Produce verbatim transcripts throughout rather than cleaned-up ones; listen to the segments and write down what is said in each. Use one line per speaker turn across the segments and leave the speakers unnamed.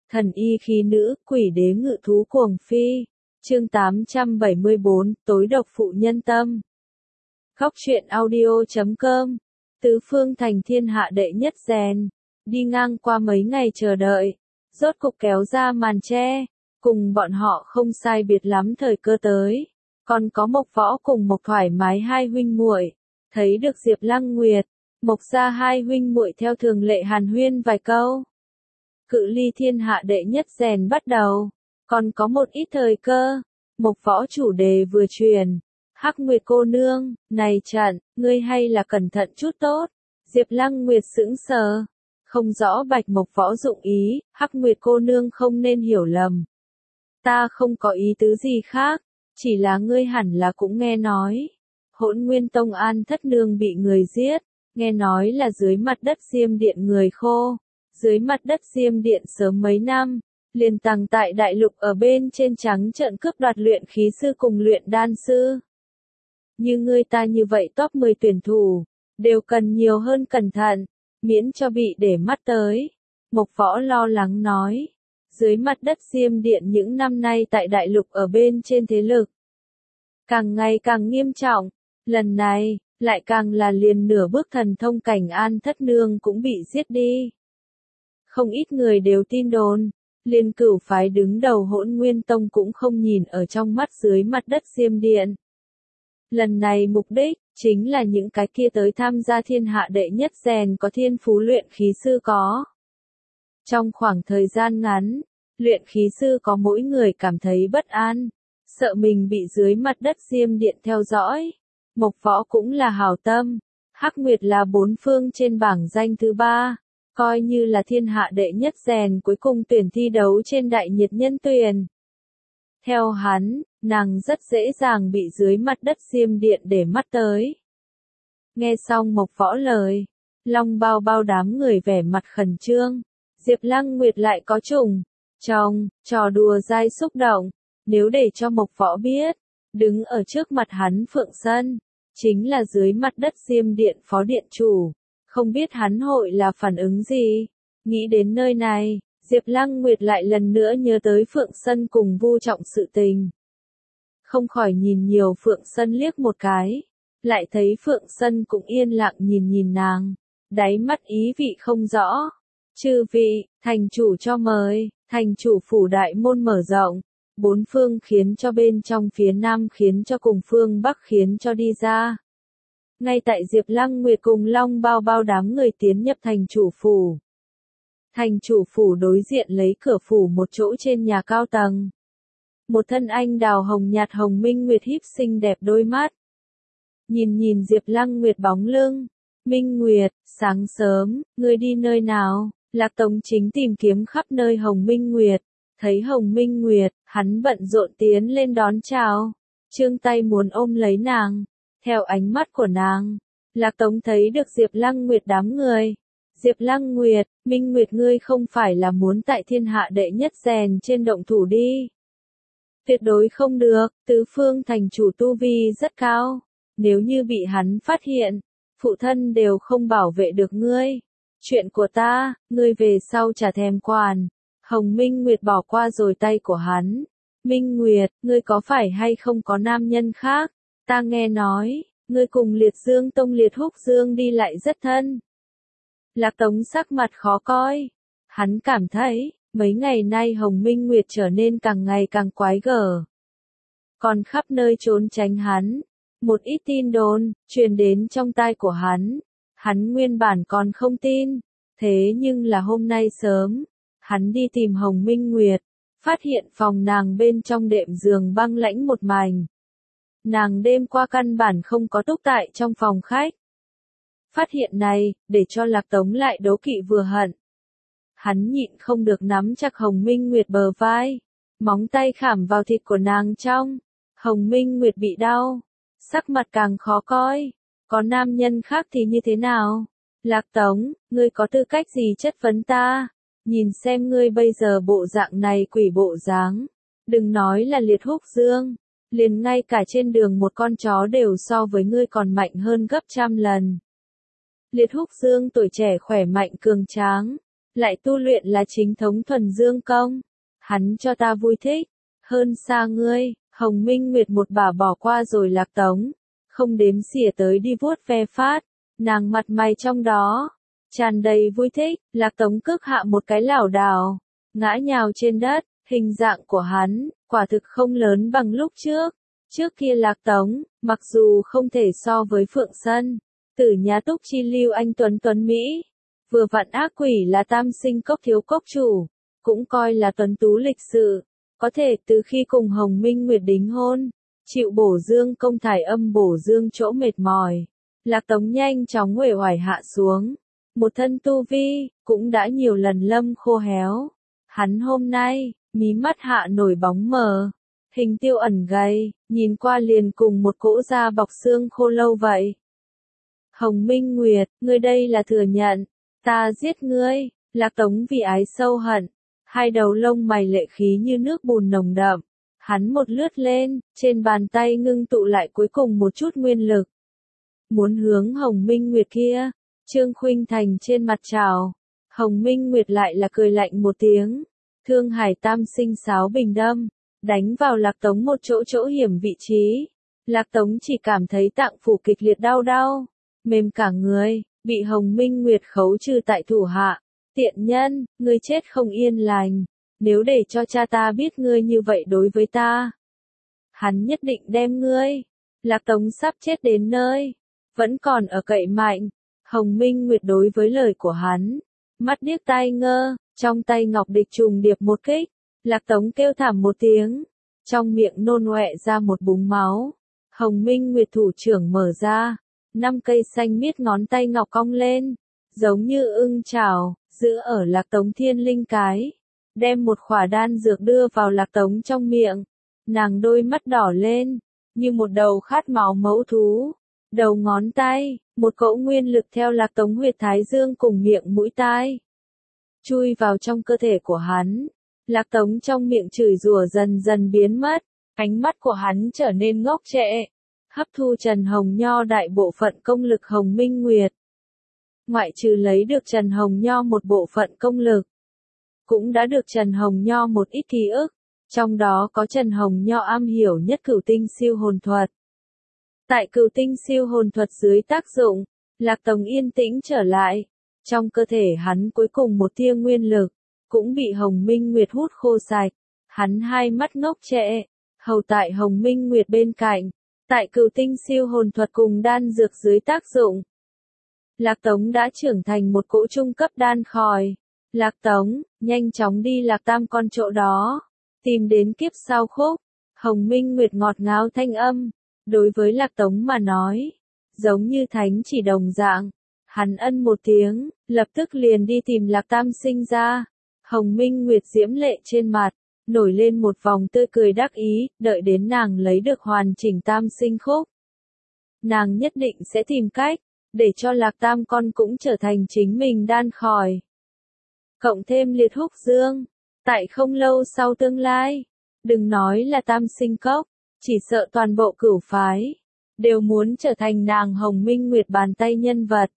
Thần y khí nữ, quỷ đế ngự thú cuồng phi. Chương tám trăm bảy mươi bốn, tối độc phụ nhân tâm. Góc truyện audio chấm com. Tứ phương thành thiên hạ đệ nhất rèn. Đi ngang qua mấy ngày chờ đợi. Rốt cục kéo ra màn che. Cùng bọn họ không sai biệt lắm thời cơ tới. Còn có Mộc Võ cùng Mộc Thoải Mái hai huynh muội. Thấy được Diệp Lăng Nguyệt, Mộc gia hai huynh muội theo thường lệ hàn huyên vài câu. Cự ly thiên hạ đệ nhất rèn bắt đầu. Còn có một ít thời cơ. Mộc Võ chủ đề vừa truyền. Hắc Nguyệt cô nương, này trận, ngươi hay là cẩn thận chút tốt. Diệp Lăng Nguyệt sững sờ. Không rõ Bạch Mộc Võ dụng ý, Hắc Nguyệt cô nương không nên hiểu lầm. Ta không có ý tứ gì khác, chỉ là ngươi hẳn là cũng nghe nói. Hỗn Nguyên Tông An Thất Nương bị người giết, nghe nói là dưới mặt đất Diêm Điện người khô. Dưới mặt đất Diêm Điện sớm mấy năm, liền tàng tại đại lục ở bên trên trắng trợn cướp đoạt luyện khí sư cùng luyện đan sư. Như ngươi ta như vậy top mười tuyển thủ, đều cần nhiều hơn cẩn thận, miễn cho bị để mắt tới. Mộc Võ lo lắng nói, dưới mặt đất Diêm Điện những năm nay tại đại lục ở bên trên thế lực càng ngày càng nghiêm trọng, lần này, lại càng là liền nửa bước thần thông cảnh An Thất Nương cũng bị giết đi. Không ít người đều tin đồn, Liên Cửu phái đứng đầu Hỗn Nguyên Tông cũng không nhìn ở trong mắt dưới mặt đất Diêm Điện. Lần này mục đích, chính là những cái kia tới tham gia thiên hạ đệ nhất rèn có thiên phú luyện khí sư có. Trong khoảng thời gian ngắn, luyện khí sư có mỗi người cảm thấy bất an, sợ mình bị dưới mặt đất Diêm Điện theo dõi. Mộc Võ cũng là hảo tâm, Hắc Nguyệt là bốn phương trên bảng danh thứ ba. Coi như là thiên hạ đệ nhất rèn cuối cùng tuyển thi đấu trên đại nhiệt nhân tuyển. Theo hắn, nàng rất dễ dàng bị dưới mặt đất Diêm Điện để mắt tới. Nghe xong Mộc Võ lời, Long Bao Bao đám người vẻ mặt khẩn trương. Diệp Lăng Nguyệt lại có trùng, tròng, trò đùa dai xúc động. Nếu để cho Mộc Võ biết, đứng ở trước mặt hắn Phượng Sân, chính là dưới mặt đất Diêm Điện phó điện chủ. Không biết hắn hội là phản ứng gì. Nghĩ đến nơi này, Diệp Lăng Nguyệt lại lần nữa nhớ tới Phượng Sân cùng Vu Trọng sự tình. Không khỏi nhìn nhiều Phượng Sân liếc một cái. Lại thấy Phượng Sân cũng yên lặng nhìn nhìn nàng. Đáy mắt ý vị không rõ. Chư vị, thành chủ cho mời, thành chủ phủ đại môn mở rộng. Bốn phương khiến cho bên trong phía nam khiến cho cùng phương bắc khiến cho đi ra. Ngay tại Diệp Lăng Nguyệt cùng Long Bao Bao đám người tiến nhập thành chủ phủ. Thành chủ phủ đối diện lấy cửa phủ một chỗ trên nhà cao tầng. Một thân anh đào hồng nhạt hồng Minh Nguyệt híp xinh đẹp đôi mắt. Nhìn nhìn Diệp Lăng Nguyệt bóng lưng. Minh Nguyệt, sáng sớm, ngươi đi nơi nào? Lạc Tống chính tìm kiếm khắp nơi hồng Minh Nguyệt. Thấy hồng Minh Nguyệt, hắn bận rộn tiến lên đón chào. Trương tay muốn ôm lấy nàng. Theo ánh mắt của nàng, Lạc Tống thấy được Diệp Lăng Nguyệt đám người. Diệp Lăng Nguyệt, Minh Nguyệt ngươi không phải là muốn tại thiên hạ đệ nhất rèn trên động thủ đi. Tuyệt đối không được, tứ phương thành chủ tu vi rất cao. Nếu như bị hắn phát hiện, phụ thân đều không bảo vệ được ngươi. Chuyện của ta, ngươi về sau chả thèm quản. Hồng Minh Nguyệt bỏ qua rồi tay của hắn. Minh Nguyệt, ngươi có phải hay không có nam nhân khác? Ta nghe nói, ngươi cùng Liệt Dương Tông Liệt Húc Dương đi lại rất thân. Lạc Tống sắc mặt khó coi. Hắn cảm thấy, mấy ngày nay Hồng Minh Nguyệt trở nên càng ngày càng quái gở. Còn khắp nơi trốn tránh hắn. Một ít tin đồn, truyền đến trong tai của hắn. Hắn nguyên bản còn không tin. Thế nhưng là hôm nay sớm, hắn đi tìm Hồng Minh Nguyệt. Phát hiện phòng nàng bên trong đệm giường băng lãnh một mảnh. Nàng đêm qua căn bản không có túc tại trong phòng khách. Phát hiện này, để cho Lạc Tống lại đố kỵ vừa hận. Hắn nhịn không được nắm chặt Hồng Minh Nguyệt bờ vai. Móng tay khảm vào thịt của nàng trong. Hồng Minh Nguyệt bị đau. Sắc mặt càng khó coi. Có nam nhân khác thì như thế nào? Lạc Tống, ngươi có tư cách gì chất vấn ta? Nhìn xem ngươi bây giờ bộ dạng này quỷ bộ dáng. Đừng nói là Liệt Húc Dương. Liền ngay cả trên đường một con chó đều so với ngươi còn mạnh hơn gấp trăm lần. Liệt Húc Dương tuổi trẻ khỏe mạnh cường tráng, lại tu luyện là chính thống thuần dương công. Hắn cho ta vui thích, hơn xa ngươi. Hồng Minh Nguyệt một bà bỏ qua rồi Lạc Tống, không đếm xỉa tới đi vuốt ve phát, nàng mặt mày trong đó, tràn đầy vui thích. Lạc Tống cước hạ một cái lảo đảo, ngã nhào trên đất, hình dạng của hắn, quả thực không lớn bằng lúc trước. Trước kia Lạc Tống, mặc dù không thể so với Phượng Sân, Tử Nhã Túc Chi Lưu Anh Tuấn Tuấn Mỹ, vừa vặn ác quỷ là tam sinh cốc thiếu cốc chủ, cũng coi là tuấn tú lịch sự, có thể từ khi cùng Hồng Minh Nguyệt đính hôn, chịu bổ dương công thải âm bổ dương chỗ mệt mỏi, Lạc Tống nhanh chóng uể oải hạ xuống, một thân tu vi, cũng đã nhiều lần lâm khô héo. Hắn hôm nay, mí mắt hạ nổi bóng mờ, hình tiêu ẩn gầy, nhìn qua liền cùng một cỗ da bọc xương khô lâu vậy. Hồng Minh Nguyệt, ngươi đây là thừa nhận, ta giết ngươi. Lạc Tống vì ái sâu hận, hai đầu lông mày lệ khí như nước bùn nồng đậm, hắn một lướt lên, trên bàn tay ngưng tụ lại cuối cùng một chút nguyên lực. Muốn hướng Hồng Minh Nguyệt kia, Trương Khuynh Thành trên mặt trào, Hồng Minh Nguyệt lại là cười lạnh một tiếng, Thương Hải tam sinh sáo bình đâm, đánh vào Lạc Tống một chỗ chỗ hiểm vị trí. Lạc Tống chỉ cảm thấy tạng phủ kịch liệt đau đau, mềm cả người, bị Hồng Minh Nguyệt khấu trừ tại thủ hạ. Tiện nhân, ngươi chết không yên lành, nếu để cho cha ta biết ngươi như vậy đối với ta, hắn nhất định đem ngươi. Lạc Tống sắp chết đến nơi, vẫn còn ở cậy mạnh. Hồng Minh Nguyệt đối với lời của hắn, mắt điếc tai ngơ, trong tay ngọc địch trùng điệp một kích, Lạc Tống kêu thảm một tiếng, trong miệng nôn ọe ra một búng máu. Hồng Minh Nguyệt thủ trưởng mở ra, năm cây xanh miết ngón tay ngọc cong lên, giống như ưng chảo, giữ ở Lạc Tống thiên linh cái, đem một khỏa đan dược đưa vào Lạc Tống trong miệng. Nàng đôi mắt đỏ lên, như một đầu khát máu mẫu thú. Đầu ngón tay, một cỗ nguyên lực theo Lạc Tống huyệt thái dương cùng miệng mũi tai, chui vào trong cơ thể của hắn. Lạc Tống trong miệng chửi rủa dần dần biến mất, ánh mắt của hắn trở nên ngốc trệ, hấp thu Trần Hồng Nho đại bộ phận công lực Hồng Minh Nguyệt. Ngoại trừ lấy được Trần Hồng Nho một bộ phận công lực, cũng đã được Trần Hồng Nho một ít ký ức, trong đó có Trần Hồng Nho am hiểu nhất cửu tinh siêu hồn thuật. Tại cửu tinh siêu hồn thuật dưới tác dụng, Lạc Tống yên tĩnh trở lại, trong cơ thể hắn cuối cùng một tia nguyên lực, cũng bị Hồng Minh Nguyệt hút khô sạch, hắn hai mắt ngốc trệ, hầu tại Hồng Minh Nguyệt bên cạnh, tại cửu tinh siêu hồn thuật cùng đan dược dưới tác dụng. Lạc Tống đã trưởng thành một cỗ trung cấp đan khòi. Lạc Tống, nhanh chóng đi Lạc Tam con chỗ đó, tìm đến kiếp sau khúc. Hồng Minh Nguyệt ngọt ngào thanh âm, đối với Lạc Tống mà nói, giống như thánh chỉ đồng dạng. Hắn ân một tiếng, lập tức liền đi tìm Lạc Tam sinh ra. Hồng Minh Nguyệt diễm lệ trên mặt, nổi lên một vòng tươi cười đắc ý, đợi đến nàng lấy được hoàn chỉnh tam sinh khúc. Nàng nhất định sẽ tìm cách, để cho Lạc Tam con cũng trở thành chính mình đan khòi. Cộng thêm liệt húc dương, tại không lâu sau tương lai, đừng nói là tam sinh cốc, chỉ sợ toàn bộ cửu phái, đều muốn trở thành nàng Hồng Minh Nguyệt bàn tay nhân vật.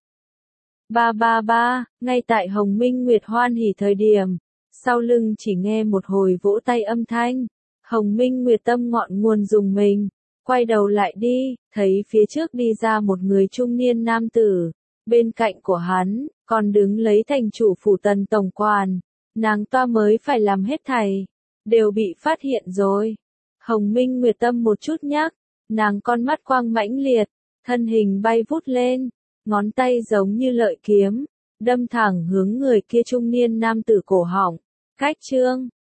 Ba ba ba, ngay tại Hồng Minh Nguyệt hoan hỉ thời điểm, sau lưng chỉ nghe một hồi vỗ tay âm thanh, Hồng Minh Nguyệt tâm ngọn nguồn dùng mình, quay đầu lại đi, thấy phía trước đi ra một người trung niên nam tử, bên cạnh của hắn, còn đứng lấy thành chủ phủ Tần tổng quản, nàng toa mới phải làm hết thảy, đều bị phát hiện rồi. Hồng Minh Nguyệt tâm một chút nhắc, nàng con mắt quang mãnh liệt, thân hình bay vút lên, ngón tay giống như lợi kiếm, đâm thẳng hướng người kia trung niên nam tử cổ họng. Cách chương